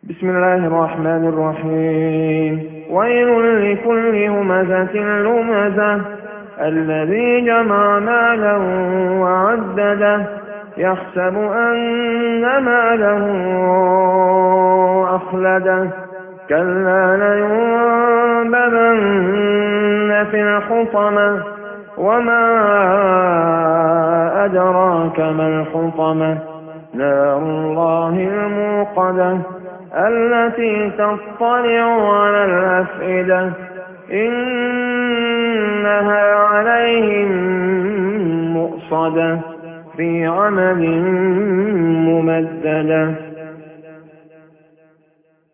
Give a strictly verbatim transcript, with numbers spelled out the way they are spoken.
بسم الله الرحمن الرحيم. ويل لكل همزة لمزة الذي جمع مالا وعدده يحسب أن ماله أخلده كلا لينبذن في الحطمة وما أدراك ما الحطمة نار الله الموقدة التي تطلع على الأفئدة إنها عليهم مؤصدة في عمد ممددة.